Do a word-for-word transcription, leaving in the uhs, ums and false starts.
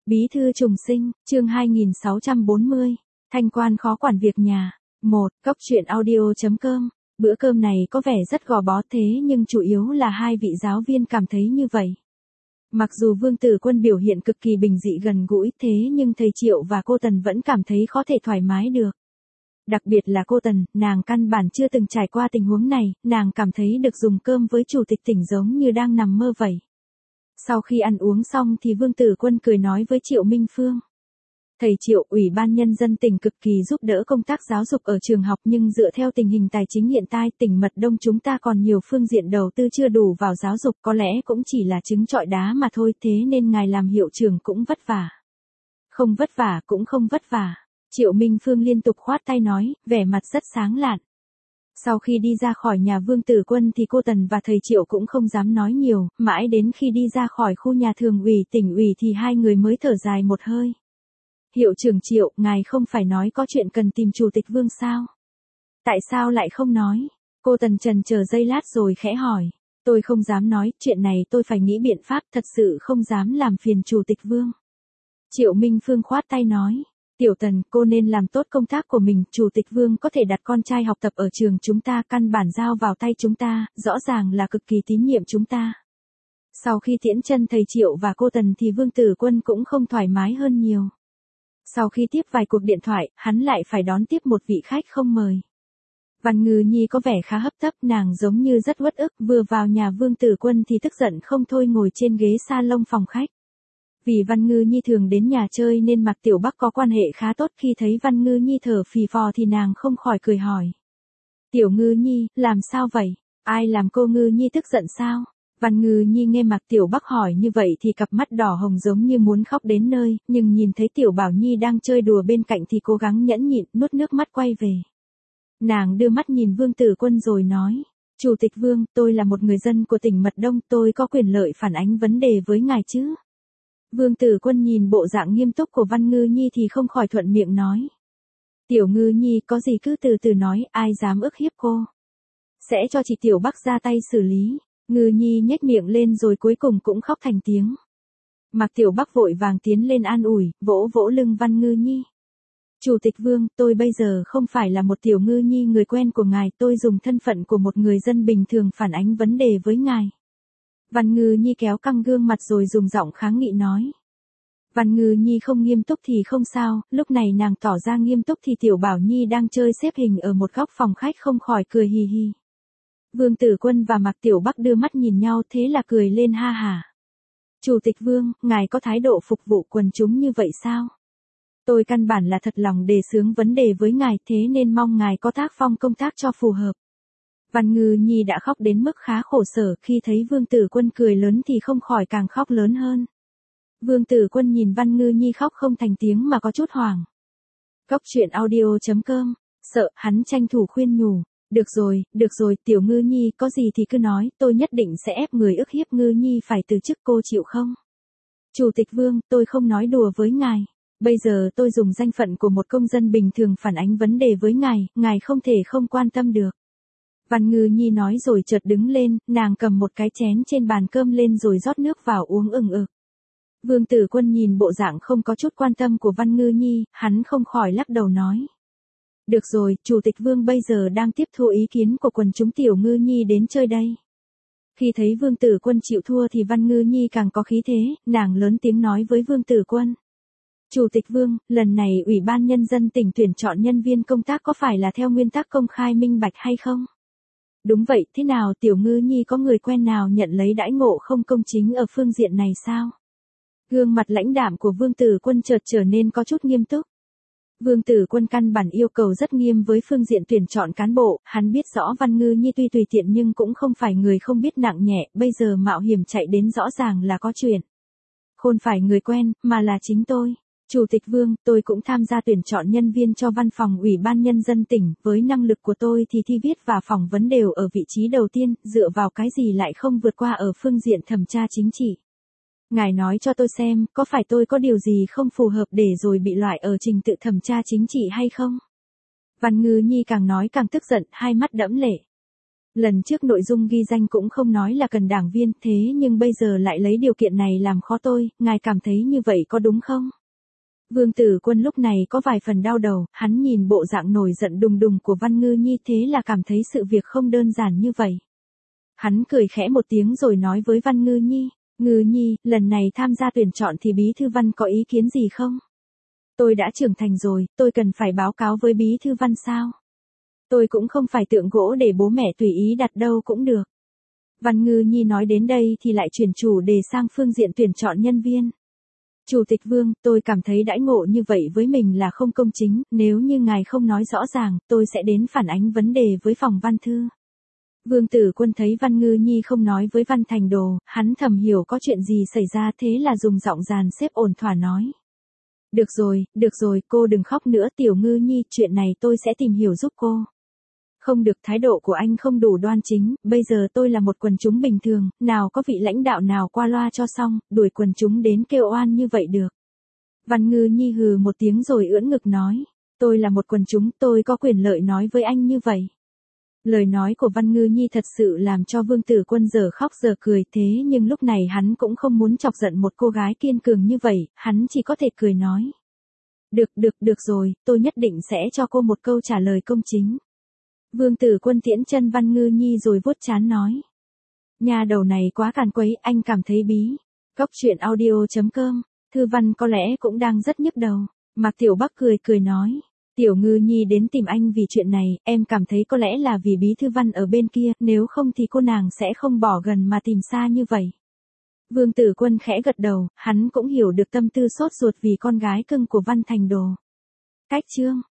Bí thư trùng sinh, chương hai nghìn sáu trăm bốn mươi, thanh quan khó quản việc nhà. một. Cốc truyện audio chấm com. Bữa cơm này có vẻ rất gò bó thế nhưng chủ yếu là hai vị giáo viên cảm thấy như vậy. Mặc dù Vương Tử Quân biểu hiện cực kỳ bình dị gần gũi thế nhưng thầy Triệu và cô Tần vẫn cảm thấy khó thể thoải mái được. Đặc biệt là cô Tần, nàng căn bản chưa từng trải qua tình huống này, nàng cảm thấy được dùng cơm với chủ tịch tỉnh giống như đang nằm mơ vậy. Sau khi ăn uống xong thì Vương Tử Quân cười nói với Triệu Minh Phương. Thầy Triệu, Ủy ban Nhân dân tỉnh cực kỳ giúp đỡ công tác giáo dục ở trường học nhưng dựa theo tình hình tài chính hiện tại tỉnh Mật Đông chúng ta còn nhiều phương diện đầu tư chưa đủ vào giáo dục có lẽ cũng chỉ là trứng trọi đá mà thôi thế nên ngài làm hiệu trưởng cũng vất vả. Không vất vả cũng không vất vả. Triệu Minh Phương liên tục khoát tay nói, vẻ mặt rất sáng lạn. Sau khi đi ra khỏi nhà Vương Tử Quân thì cô Tần và thầy Triệu cũng không dám nói nhiều, mãi đến khi đi ra khỏi khu nhà thường ủy tỉnh ủy thì hai người mới thở dài một hơi. Hiệu trưởng Triệu, ngài không phải nói có chuyện cần tìm chủ tịch Vương sao? Tại sao lại không nói? Cô Tần chần chờ giây lát rồi khẽ hỏi. Tôi không dám nói, chuyện này tôi phải nghĩ biện pháp, thật sự không dám làm phiền chủ tịch Vương. Triệu Minh Phương khoát tay nói. Tiểu Tần, cô nên làm tốt công tác của mình, chủ tịch Vương có thể đặt con trai học tập ở trường chúng ta căn bản giao vào tay chúng ta, rõ ràng là cực kỳ tín nhiệm chúng ta. Sau khi tiễn chân thầy Triệu và cô Tần thì Vương Tử Quân cũng không thoải mái hơn nhiều. Sau khi tiếp vài cuộc điện thoại, hắn lại phải đón tiếp một vị khách không mời. Văn Ngư Nhi có vẻ khá hấp tấp, nàng giống như rất uất ức, vừa vào nhà Vương Tử Quân thì tức giận không thôi ngồi trên ghế salon phòng khách. Vì Văn Ngư Nhi thường đến nhà chơi nên Mạc Tiểu Bắc có quan hệ khá tốt, khi thấy Văn Ngư Nhi thở phì phò thì nàng không khỏi cười hỏi. Tiểu Ngư Nhi, làm sao vậy? Ai làm cô Ngư Nhi tức giận sao? Văn Ngư Nhi nghe Mạc Tiểu Bắc hỏi như vậy thì cặp mắt đỏ hồng giống như muốn khóc đến nơi, nhưng nhìn thấy Tiểu Bảo Nhi đang chơi đùa bên cạnh thì cố gắng nhẫn nhịn, nuốt nước mắt quay về. Nàng đưa mắt nhìn Vương Tử Quân rồi nói. Chủ tịch Vương, tôi là một người dân của tỉnh Mật Đông, tôi có quyền lợi phản ánh vấn đề với ngài chứ? Vương Tử Quân nhìn bộ dạng nghiêm túc của Văn Ngư Nhi thì không khỏi thuận miệng nói. Tiểu Ngư Nhi có gì cứ từ từ nói, ai dám ức hiếp cô? Sẽ cho chị Tiểu Bắc ra tay xử lý. Ngư Nhi nhếch miệng lên rồi cuối cùng cũng khóc thành tiếng. Mạc Tiểu Bắc vội vàng tiến lên an ủi, vỗ vỗ lưng Văn Ngư Nhi. Chủ tịch Vương, tôi bây giờ không phải là một Tiểu Ngư Nhi người quen của ngài, tôi dùng thân phận của một người dân bình thường phản ánh vấn đề với ngài. Văn Ngư Nhi kéo căng gương mặt rồi dùng giọng kháng nghị nói. Văn Ngư Nhi không nghiêm túc thì không sao, lúc này nàng tỏ ra nghiêm túc thì Tiểu Bảo Nhi đang chơi xếp hình ở một góc phòng khách không khỏi cười hì hì. Vương Tử Quân và Mạc Tiểu Bắc đưa mắt nhìn nhau thế là cười lên ha hả. Chủ tịch Vương, ngài có thái độ phục vụ quần chúng như vậy sao? Tôi căn bản là thật lòng đề xướng vấn đề với ngài thế nên mong ngài có tác phong công tác cho phù hợp. Văn Ngư Nhi đã khóc đến mức khá khổ sở, khi thấy Vương Tử Quân cười lớn thì không khỏi càng khóc lớn hơn. Vương Tử Quân nhìn Văn Ngư Nhi khóc không thành tiếng mà có chút hoảng. Cốc truyện audio chấm com, sợ, hắn tranh thủ khuyên nhủ. Được rồi, được rồi, Tiểu Ngư Nhi có gì thì cứ nói, tôi nhất định sẽ ép người ức hiếp Ngư Nhi phải từ chức, cô chịu không? Chủ tịch Vương, tôi không nói đùa với ngài. Bây giờ tôi dùng danh phận của một công dân bình thường phản ánh vấn đề với ngài, ngài không thể không quan tâm được. Văn Ngư Nhi nói rồi chợt đứng lên, nàng cầm một cái chén trên bàn cơm lên rồi rót nước vào uống ừng ực. Vương Tử Quân nhìn bộ dạng không có chút quan tâm của Văn Ngư Nhi, hắn không khỏi lắc đầu nói. Được rồi, Chủ tịch Vương bây giờ đang tiếp thu ý kiến của quần chúng Tiểu Ngư Nhi đến chơi đây. Khi thấy Vương Tử Quân chịu thua thì Văn Ngư Nhi càng có khí thế, nàng lớn tiếng nói với Vương Tử Quân. Chủ tịch Vương, lần này Ủy ban Nhân dân tỉnh tuyển chọn nhân viên công tác có phải là theo nguyên tắc công khai minh bạch hay không? Đúng vậy, thế nào Tiểu Ngư Nhi có người quen nào nhận lấy đãi ngộ không công chính ở phương diện này sao? Gương mặt lãnh đạm của Vương Tử Quân chợt trở nên có chút nghiêm túc. Vương Tử Quân căn bản yêu cầu rất nghiêm với phương diện tuyển chọn cán bộ, hắn biết rõ Văn Ngư Nhi tuy tùy tiện nhưng cũng không phải người không biết nặng nhẹ, bây giờ mạo hiểm chạy đến rõ ràng là có chuyện. Không phải người quen, mà là chính tôi. Chủ tịch Vương, tôi cũng tham gia tuyển chọn nhân viên cho văn phòng Ủy ban Nhân dân tỉnh, với năng lực của tôi thì thi viết và phỏng vấn đều ở vị trí đầu tiên, dựa vào cái gì lại không vượt qua ở phương diện thẩm tra chính trị. Ngài nói cho tôi xem, có phải tôi có điều gì không phù hợp để rồi bị loại ở trình tự thẩm tra chính trị hay không? Văn Ngư Nhi càng nói càng tức giận, hai mắt đẫm lệ. Lần trước nội dung ghi danh cũng không nói là cần đảng viên, thế nhưng bây giờ lại lấy điều kiện này làm khó tôi, ngài cảm thấy như vậy có đúng không? Vương Tử Quân lúc này có vài phần đau đầu, hắn nhìn bộ dạng nổi giận đùng đùng của Văn Ngư Nhi thế là cảm thấy sự việc không đơn giản như vậy. Hắn cười khẽ một tiếng rồi nói với Văn Ngư Nhi, Ngư Nhi, lần này tham gia tuyển chọn thì Bí Thư Văn có ý kiến gì không? Tôi đã trưởng thành rồi, tôi cần phải báo cáo với Bí Thư Văn sao? Tôi cũng không phải tượng gỗ để bố mẹ tùy ý đặt đâu cũng được. Văn Ngư Nhi nói đến đây thì lại chuyển chủ đề sang phương diện tuyển chọn nhân viên. Chủ tịch Vương, tôi cảm thấy đãi ngộ như vậy với mình là không công chính, nếu như ngài không nói rõ ràng, tôi sẽ đến phản ánh vấn đề với phòng văn thư. Vương Tử Quân thấy Văn Ngư Nhi không nói với Văn Thành Đồ, hắn thầm hiểu có chuyện gì xảy ra thế là dùng giọng dàn xếp ổn thỏa nói. Được rồi, được rồi, cô đừng khóc nữa Tiểu Ngư Nhi, chuyện này tôi sẽ tìm hiểu giúp cô. Không được, thái độ của anh không đủ đoan chính, bây giờ tôi là một quần chúng bình thường, nào có vị lãnh đạo nào qua loa cho xong, đuổi quần chúng đến kêu oan như vậy được. Văn Ngư Nhi hừ một tiếng rồi ưỡn ngực nói, tôi là một quần chúng, tôi có quyền lợi nói với anh như vậy. Lời nói của Văn Ngư Nhi thật sự làm cho Vương Tử Quân giờ khóc giờ cười thế nhưng lúc này hắn cũng không muốn chọc giận một cô gái kiên cường như vậy, hắn chỉ có thể cười nói. Được, được, được rồi, tôi nhất định sẽ cho cô một câu trả lời công chính. Vương Tử Quân tiễn chân Văn Ngư Nhi rồi vuốt trán nói. Nhà đầu này quá càn quấy, anh cảm thấy bí. Cóc truyện audio chấm com, Thư Văn có lẽ cũng đang rất nhức đầu. Mạc Tiểu Bắc cười cười nói. Tiểu Ngư Nhi đến tìm anh vì chuyện này, em cảm thấy có lẽ là vì Bí Thư Văn ở bên kia, nếu không thì cô nàng sẽ không bỏ gần mà tìm xa như vậy. Vương Tử Quân khẽ gật đầu, hắn cũng hiểu được tâm tư sốt ruột vì con gái cưng của Văn Thành Đồ. Cách chương